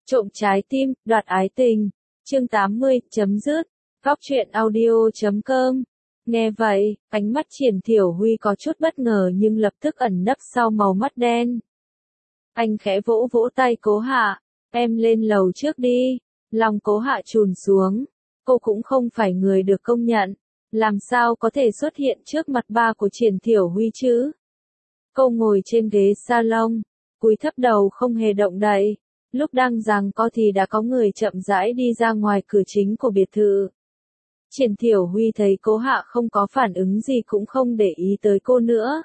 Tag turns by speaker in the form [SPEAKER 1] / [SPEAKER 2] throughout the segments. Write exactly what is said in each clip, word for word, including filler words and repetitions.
[SPEAKER 1] Trộm trái tim, đoạt ái tình. Chương tám mươi, chấm dứt. Góc truyện audio chấm com. Nghe vậy, ánh mắt Triển Thiểu Huy có chút bất ngờ nhưng lập tức ẩn nấp sau màu mắt đen. Anh khẽ vỗ vỗ tay Cố Hạ, em lên lầu trước đi. Lòng Cố Hạ trùn xuống. Cô cũng không phải người được công nhận. Làm sao có thể xuất hiện trước mặt ba của Triển Thiểu Huy chứ? Cô ngồi trên ghế salon, cúi thấp đầu không hề động đậy. Lúc đang giằng co thì đã có người chậm rãi đi ra ngoài cửa chính của biệt thự. Triển Thiểu Huy thấy Cố Hạ không có phản ứng gì cũng không để ý tới cô nữa.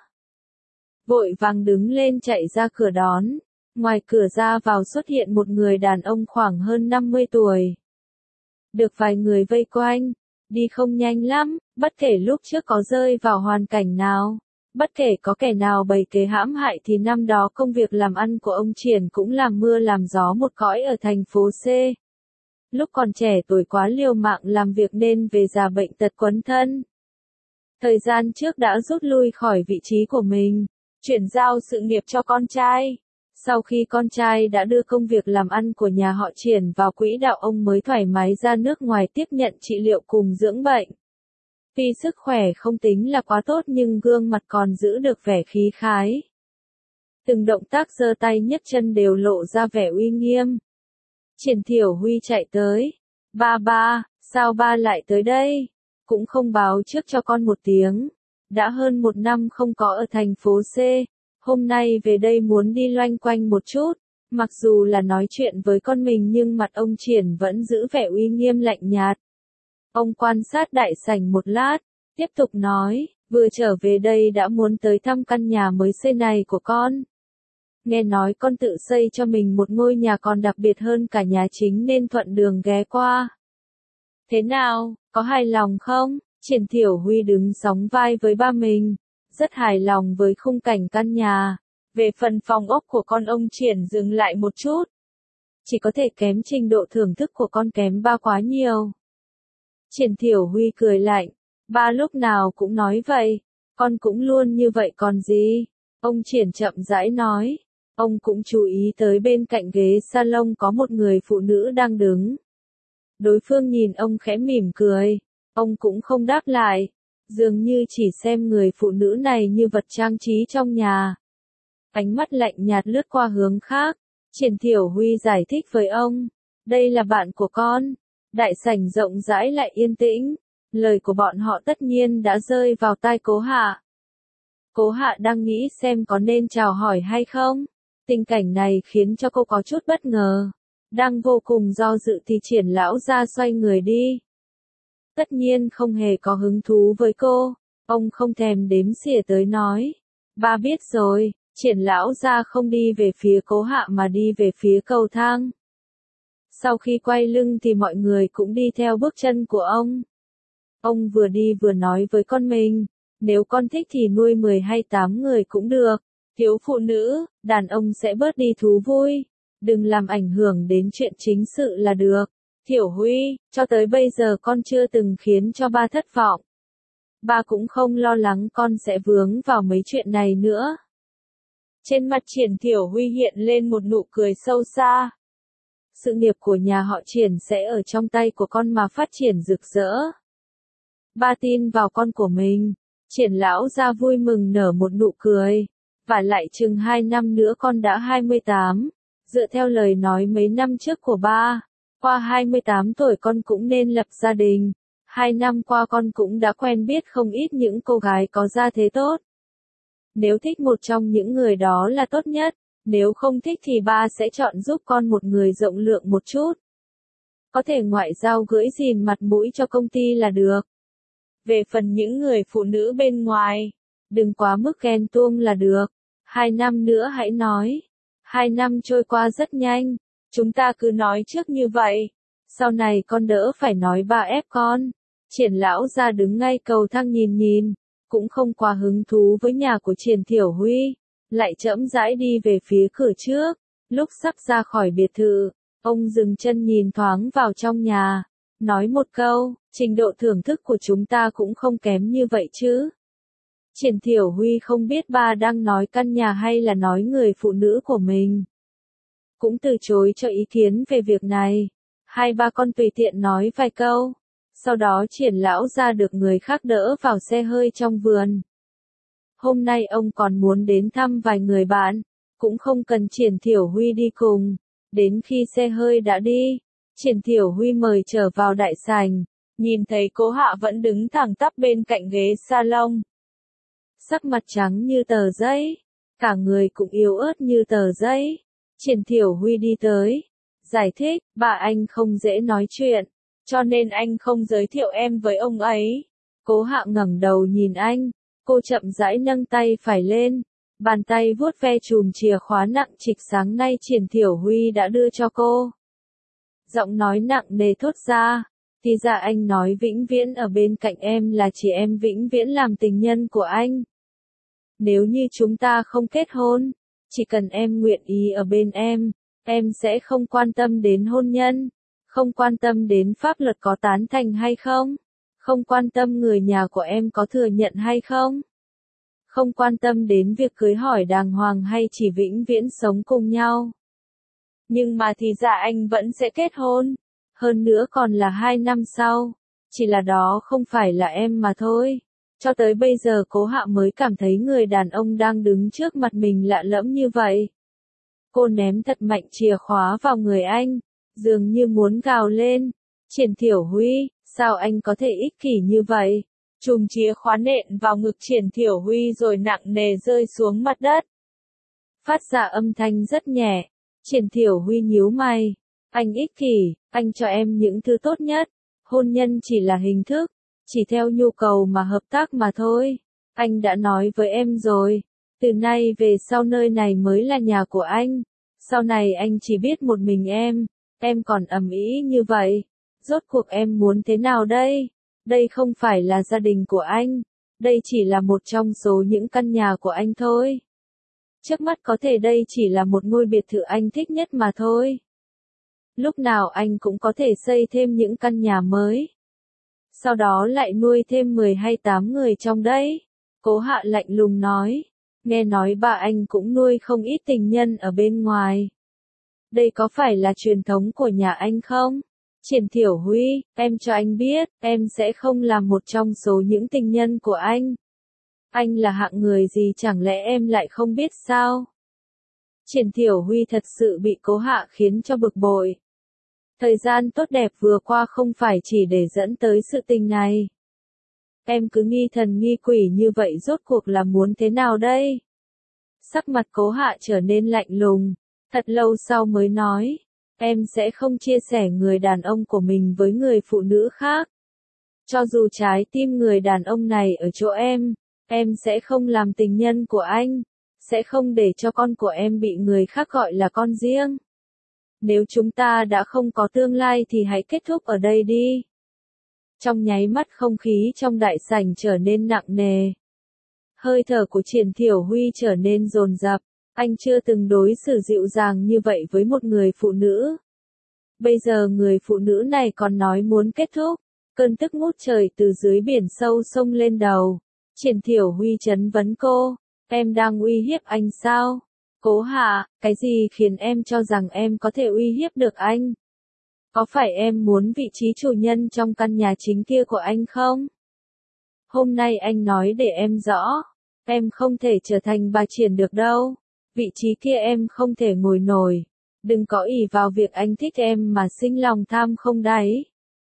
[SPEAKER 1] Vội vàng đứng lên chạy ra cửa đón. Ngoài cửa ra vào xuất hiện một người đàn ông khoảng hơn năm mươi tuổi. Được vài người vây quanh, đi không nhanh lắm, bất kể lúc trước có rơi vào hoàn cảnh nào. Bất kể có kẻ nào bày kế hãm hại thì năm đó công việc làm ăn của ông Triển cũng làm mưa làm gió một cõi ở thành phố C. Lúc còn trẻ tuổi quá liều mạng làm việc nên về già bệnh tật quấn thân. Thời gian trước đã rút lui khỏi vị trí của mình, chuyển giao sự nghiệp cho con trai. Sau khi con trai đã đưa công việc làm ăn của nhà họ Triển vào quỹ đạo ông mới thoải mái ra nước ngoài tiếp nhận trị liệu cùng dưỡng bệnh. Tuy sức khỏe không tính là quá tốt nhưng gương mặt còn giữ được vẻ khí khái. Từng động tác giơ tay nhấc chân đều lộ ra vẻ uy nghiêm. Triển Thiểu Huy chạy tới. Ba ba, sao ba lại tới đây? Cũng không báo trước cho con một tiếng. Đã hơn một năm không có ở thành phố C. Hôm nay về đây muốn đi loanh quanh một chút. Mặc dù là nói chuyện với con mình nhưng mặt ông Triển vẫn giữ vẻ uy nghiêm lạnh nhạt. Ông quan sát đại sảnh một lát, tiếp tục nói, vừa trở về đây đã muốn tới thăm căn nhà mới xây này của con. Nghe nói con tự xây cho mình một ngôi nhà còn đặc biệt hơn cả nhà chính nên thuận đường ghé qua. Thế nào, có hài lòng không? Triển Thiểu Huy đứng sóng vai với ba mình, rất hài lòng với khung cảnh căn nhà. Về phần phòng ốc của con ông Triển dừng lại một chút. Chỉ có thể kém trình độ thưởng thức của con kém ba quá nhiều. Triển Thiểu Huy cười lạnh, ba lúc nào cũng nói vậy, con cũng luôn như vậy còn gì. Ông Triển chậm rãi nói, ông cũng chú ý tới bên cạnh ghế salon có một người phụ nữ đang đứng. Đối phương nhìn ông khẽ mỉm cười, ông cũng không đáp lại, dường như chỉ xem người phụ nữ này như vật trang trí trong nhà. Ánh mắt lạnh nhạt lướt qua hướng khác, Triển Thiểu Huy giải thích với ông, đây là bạn của con. Đại sảnh rộng rãi lại yên tĩnh, lời của bọn họ tất nhiên đã rơi vào tai Cố Hạ. Cố Hạ đang nghĩ xem có nên chào hỏi hay không. Tình cảnh này khiến cho cô có chút bất ngờ. Đang vô cùng do dự thì Triển lão ra xoay người đi. Tất nhiên không hề có hứng thú với cô, ông không thèm đếm xỉa tới nói. Ba biết rồi, Triển lão ra không đi về phía Cố Hạ mà đi về phía cầu thang. Sau khi quay lưng thì mọi người cũng đi theo bước chân của ông. Ông vừa đi vừa nói với con mình, nếu con thích thì nuôi mười hay tám người cũng được, thiếu phụ nữ, đàn ông sẽ bớt đi thú vui, đừng làm ảnh hưởng đến chuyện chính sự là được. Thiểu Huy, cho tới bây giờ con chưa từng khiến cho ba thất vọng. Ba cũng không lo lắng con sẽ vướng vào mấy chuyện này nữa. Trên mặt Triển Thiểu Huy hiện lên một nụ cười sâu xa. Sự nghiệp của nhà họ Triển sẽ ở trong tay của con mà phát triển rực rỡ. Ba tin vào con của mình. Triển lão ra vui mừng nở một nụ cười. Và lại chừng hai năm nữa con đã hai mươi tám. Dựa theo lời nói mấy năm trước của ba, qua hai mươi tám tuổi con cũng nên lập gia đình. Hai năm qua con cũng đã quen biết không ít những cô gái có gia thế tốt. Nếu thích một trong những người đó là tốt nhất. Nếu không thích thì ba sẽ chọn giúp con một người rộng lượng một chút. Có thể ngoại giao gửi gìn mặt mũi cho công ty là được. Về phần những người phụ nữ bên ngoài, đừng quá mức ghen tuông là được. Hai năm nữa hãy nói. Hai năm trôi qua rất nhanh, chúng ta cứ nói trước như vậy. Sau này con đỡ phải nói ba ép con. Triển lão ra đứng ngay cầu thang nhìn nhìn, cũng không quá hứng thú với nhà của Triển Thiểu Huy. Lại chậm rãi đi về phía cửa trước. Lúc sắp ra khỏi biệt thự, ông dừng chân nhìn thoáng vào trong nhà, nói một câu, trình độ thưởng thức của chúng ta cũng không kém như vậy chứ. Triển Thiểu Huy không biết ba đang nói căn nhà hay là nói người phụ nữ của mình. cũng từ chối cho ý kiến về việc này. Hai ba con tùy tiện nói vài câu. Sau đó Triển lão ra được người khác đỡ vào xe hơi trong vườn. Hôm nay ông còn muốn đến thăm vài người bạn, cũng không cần Triển Thiểu Huy đi cùng. Đến khi xe hơi đã đi, Triển Thiểu Huy mời trở vào đại sảnh, nhìn thấy Cố Hạ vẫn đứng thẳng tắp bên cạnh ghế salon. Sắc mặt trắng như tờ giấy, cả người cũng yếu ớt như tờ giấy. Triển Thiểu Huy đi tới, giải thích, bà anh không dễ nói chuyện, cho nên anh không giới thiệu em với ông ấy. Cố Hạ ngẩng đầu nhìn anh, cô chậm rãi nâng tay phải lên, bàn tay vuốt ve chùm chìa khóa nặng trịch sáng nay Triển Thiểu Huy đã đưa cho cô. Giọng nói nặng nề thốt ra, thì ra anh nói vĩnh viễn ở bên cạnh em là chỉ em vĩnh viễn làm tình nhân của anh. Nếu như chúng ta không kết hôn, chỉ cần em nguyện ý ở bên em, em sẽ không quan tâm đến hôn nhân, không quan tâm đến pháp luật có tán thành hay không, không quan tâm người nhà của em có thừa nhận hay không, không quan tâm đến việc cưới hỏi đàng hoàng hay chỉ vĩnh viễn sống cùng nhau. Nhưng mà thì ra anh vẫn sẽ kết hôn, hơn nữa còn là hai năm sau, chỉ là đó không phải là em mà thôi. Cho tới bây giờ Cố Hạ mới cảm thấy người đàn ông đang đứng trước mặt mình lạ lẫm như vậy. Cô ném thật mạnh chìa khóa vào người anh, dường như muốn gào lên. Triển Thiểu Huy, sao anh có thể ích kỷ như vậy? Chùm chìa khóa nện vào ngực Triển Thiểu Huy rồi nặng nề rơi xuống mặt đất. Phát ra âm thanh rất nhẹ. Triển Thiểu Huy nhíu mày. Anh ích kỷ, anh cho em những thứ tốt nhất. Hôn nhân chỉ là hình thức, chỉ theo nhu cầu mà hợp tác mà thôi. Anh đã nói với em rồi, từ nay về sau nơi này mới là nhà của anh. Sau này anh chỉ biết một mình em, em còn ầm ĩ như vậy. Rốt cuộc em muốn thế nào đây? Đây không phải là gia đình của anh, đây chỉ là một trong số những căn nhà của anh thôi. Trước mắt có thể đây chỉ là một ngôi biệt thự anh thích nhất mà thôi. Lúc nào anh cũng có thể xây thêm những căn nhà mới. Sau đó lại nuôi thêm mười hay tám người trong đấy. Cố Hạ lạnh lùng nói. Nghe nói bà anh cũng nuôi không ít tình nhân ở bên ngoài. Đây có phải là truyền thống của nhà anh không? Triển Thiểu Huy, em cho anh biết, em sẽ không là một trong số những tình nhân của anh. Anh là hạng người gì chẳng lẽ em lại không biết sao? Triển Thiểu Huy thật sự bị Cố Hạ khiến cho bực bội. Thời gian tốt đẹp vừa qua không phải chỉ để dẫn tới sự tình này. Em cứ nghi thần nghi quỷ như vậy rốt cuộc là muốn thế nào đây? Sắc mặt Cố Hạ trở nên lạnh lùng, thật lâu sau mới nói, em sẽ không chia sẻ người đàn ông của mình với người phụ nữ khác. Cho dù trái tim người đàn ông này ở chỗ em, em sẽ không làm tình nhân của anh, sẽ không để cho con của em bị người khác gọi là con riêng. Nếu chúng ta đã không có tương lai thì hãy kết thúc ở đây đi. Trong nháy mắt không khí trong đại sảnh trở nên nặng nề. Hơi thở của Triển Thiểu Huy trở nên dồn dập, anh chưa từng đối xử dịu dàng như vậy với một người phụ nữ. Bây giờ người phụ nữ này còn nói muốn kết thúc, cơn tức ngút trời từ dưới biển sâu xông lên đầu. Triển Thiểu Huy trấn vấn cô, em đang uy hiếp anh sao? Cố Hạ, cái gì khiến em cho rằng em có thể uy hiếp được anh? Có phải em muốn vị trí chủ nhân trong căn nhà chính kia của anh không? Hôm nay anh nói để em rõ, em không thể trở thành bà Triển được đâu. Vị trí kia em không thể ngồi nổi. Đừng có ỷ vào việc anh thích em mà sinh lòng tham không đáy.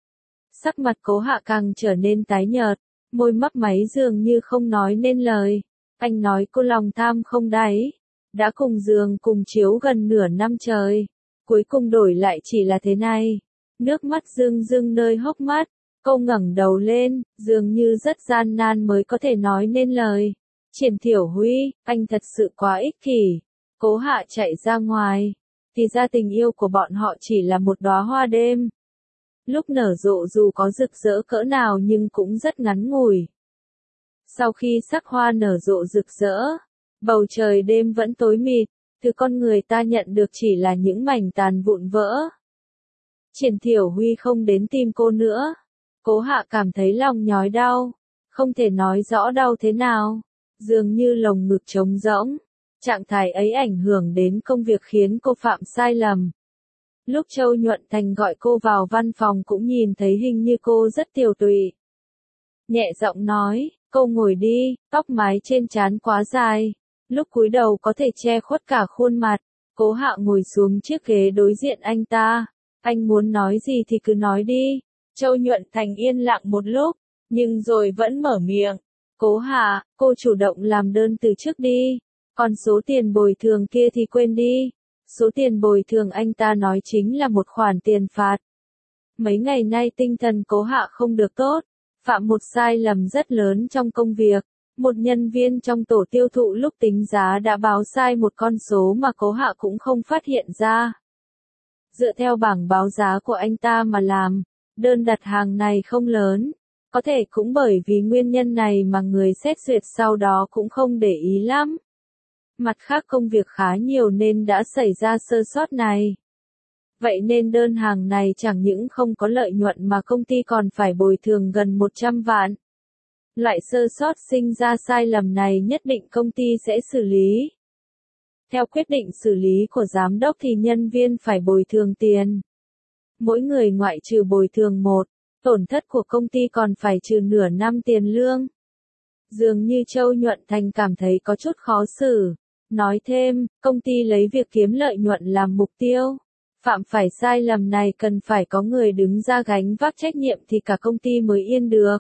[SPEAKER 1] Sắc mặt Cố Hạ càng trở nên tái nhợt, môi mấp máy dường như không nói nên lời. Anh nói cô lòng tham không đáy, đã cùng giường cùng chiếu gần nửa năm trời, cuối cùng đổi lại chỉ là thế này. Nước mắt rưng rưng nơi hốc mắt, cô ngẩng đầu lên, dường như rất gian nan mới có thể nói nên lời. Triển Thiểu Huy, anh thật sự quá ích kỷ. Cố Hạ chạy ra ngoài, thì ra tình yêu của bọn họ chỉ là một đóa hoa đêm. Lúc nở rộ dù có rực rỡ cỡ nào nhưng cũng rất ngắn ngủi. Sau khi sắc hoa nở rộ rực rỡ, bầu trời đêm vẫn tối mịt, thứ con người ta nhận được chỉ là những mảnh tàn vụn vỡ. Triển Thiểu Huy không đến tìm cô nữa. Cố Hạ cảm thấy lòng nhói đau, không thể nói rõ đau thế nào, dường như lồng ngực trống rỗng. Trạng thái ấy ảnh hưởng đến công việc khiến cô phạm sai lầm. Lúc Châu Nhuận Thành gọi cô vào văn phòng cũng nhìn thấy hình như cô rất tiều tụy. Nhẹ giọng nói, cô ngồi đi, tóc mái trên trán quá dài. Lúc cúi đầu có thể che khuất cả khuôn mặt. Cố Hạ ngồi xuống chiếc ghế đối diện anh ta. Anh muốn nói gì thì cứ nói đi. Châu Nhuận Thành yên lặng một lúc, nhưng rồi vẫn mở miệng. Cố Hạ, cô chủ động làm đơn từ trước đi. Còn số tiền bồi thường kia thì quên đi. Số tiền bồi thường anh ta nói chính là một khoản tiền phạt. Mấy ngày nay tinh thần Cố Hạ không được tốt, phạm một sai lầm rất lớn trong công việc. Một nhân viên trong tổ tiêu thụ lúc tính giá đã báo sai một con số mà Cố Hạ cũng không phát hiện ra. Dựa theo bảng báo giá của anh ta mà làm, đơn đặt hàng này không lớn. Có thể cũng bởi vì nguyên nhân này mà người xét duyệt sau đó cũng không để ý lắm. Mặt khác công việc khá nhiều nên đã xảy ra sơ sót này. Vậy nên đơn hàng này chẳng những không có lợi nhuận mà công ty còn phải bồi thường gần một trăm vạn. Loại sơ sót sinh ra sai lầm này nhất định công ty sẽ xử lý. Theo quyết định xử lý của giám đốc thì nhân viên phải bồi thường tiền. Mỗi người ngoại trừ bồi thường một, tổn thất của công ty còn phải trừ nửa năm tiền lương. Dường như Châu Nhuận Thành cảm thấy có chút khó xử. Nói thêm, công ty lấy việc kiếm lợi nhuận làm mục tiêu. Phạm phải sai lầm này cần phải có người đứng ra gánh vác trách nhiệm thì cả công ty mới yên được.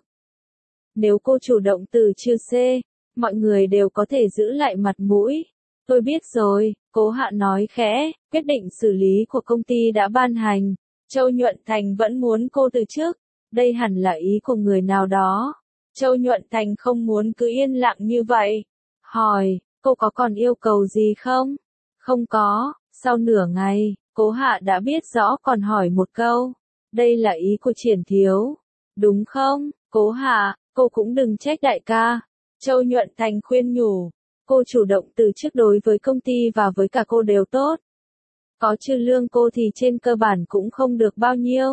[SPEAKER 1] Nếu cô chủ động từ chối C, mọi người đều có thể giữ lại mặt mũi. Tôi biết rồi, Cố Hạ nói khẽ, quyết định xử lý của công ty đã ban hành. Châu Nhuận Thành vẫn muốn cô từ chức. Đây hẳn là ý của người nào đó. Châu Nhuận Thành không muốn cứ yên lặng như vậy. Hỏi, cô có còn yêu cầu gì không? Không có. Sau nửa ngày, Cố Hạ đã biết rõ còn hỏi một câu. Đây là ý của Triển Thiếu. Đúng không, Cố Hạ, cô cũng đừng trách đại ca. Châu Nhuận Thành khuyên nhủ. Cô chủ động từ chức đối với công ty và với cả cô đều tốt. Có trừ lương cô thì trên cơ bản cũng không được bao nhiêu.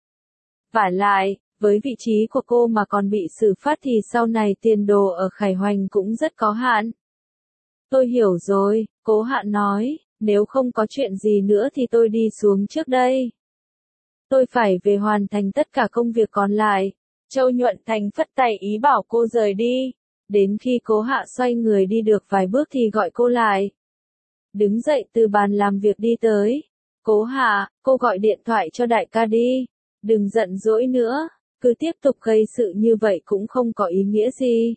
[SPEAKER 1] Vả lại, với vị trí của cô mà còn bị xử phạt thì sau này tiền đồ ở Khải Hoành cũng rất có hạn. Tôi hiểu rồi, Cố Hạ nói, nếu không có chuyện gì nữa thì tôi đi xuống trước đây. Tôi phải về hoàn thành tất cả công việc còn lại. Châu Nhuận Thành phất tay ý bảo cô rời đi. Đến khi Cố Hạ xoay người đi được vài bước thì gọi cô lại. Đứng dậy từ bàn làm việc đi tới. Cố Hạ, cô gọi điện thoại cho đại ca đi. Đừng giận dỗi nữa, cứ tiếp tục gây sự như vậy cũng không có ý nghĩa gì.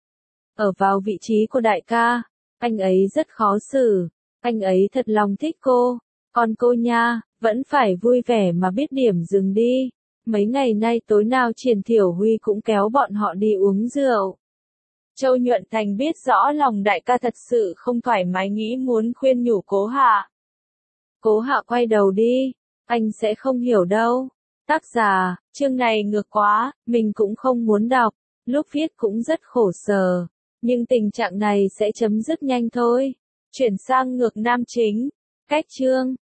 [SPEAKER 1] Ở vào vị trí của đại ca, anh ấy rất khó xử. Anh ấy thật lòng thích cô. Còn cô nha, vẫn phải vui vẻ mà biết điểm dừng đi. Mấy ngày nay tối nào Triển Thiểu Huy cũng kéo bọn họ đi uống rượu. Châu Nhuận Thành biết rõ lòng đại ca thật sự không thoải mái nghĩ muốn khuyên nhủ Cố Hạ. Cố Hạ quay đầu đi, anh sẽ không hiểu đâu. Tác giả, chương này ngược quá, mình cũng không muốn đọc, lúc viết cũng rất khổ sở. Nhưng tình trạng này sẽ chấm dứt nhanh thôi. Chuyển sang ngược nam chính. Cách chương.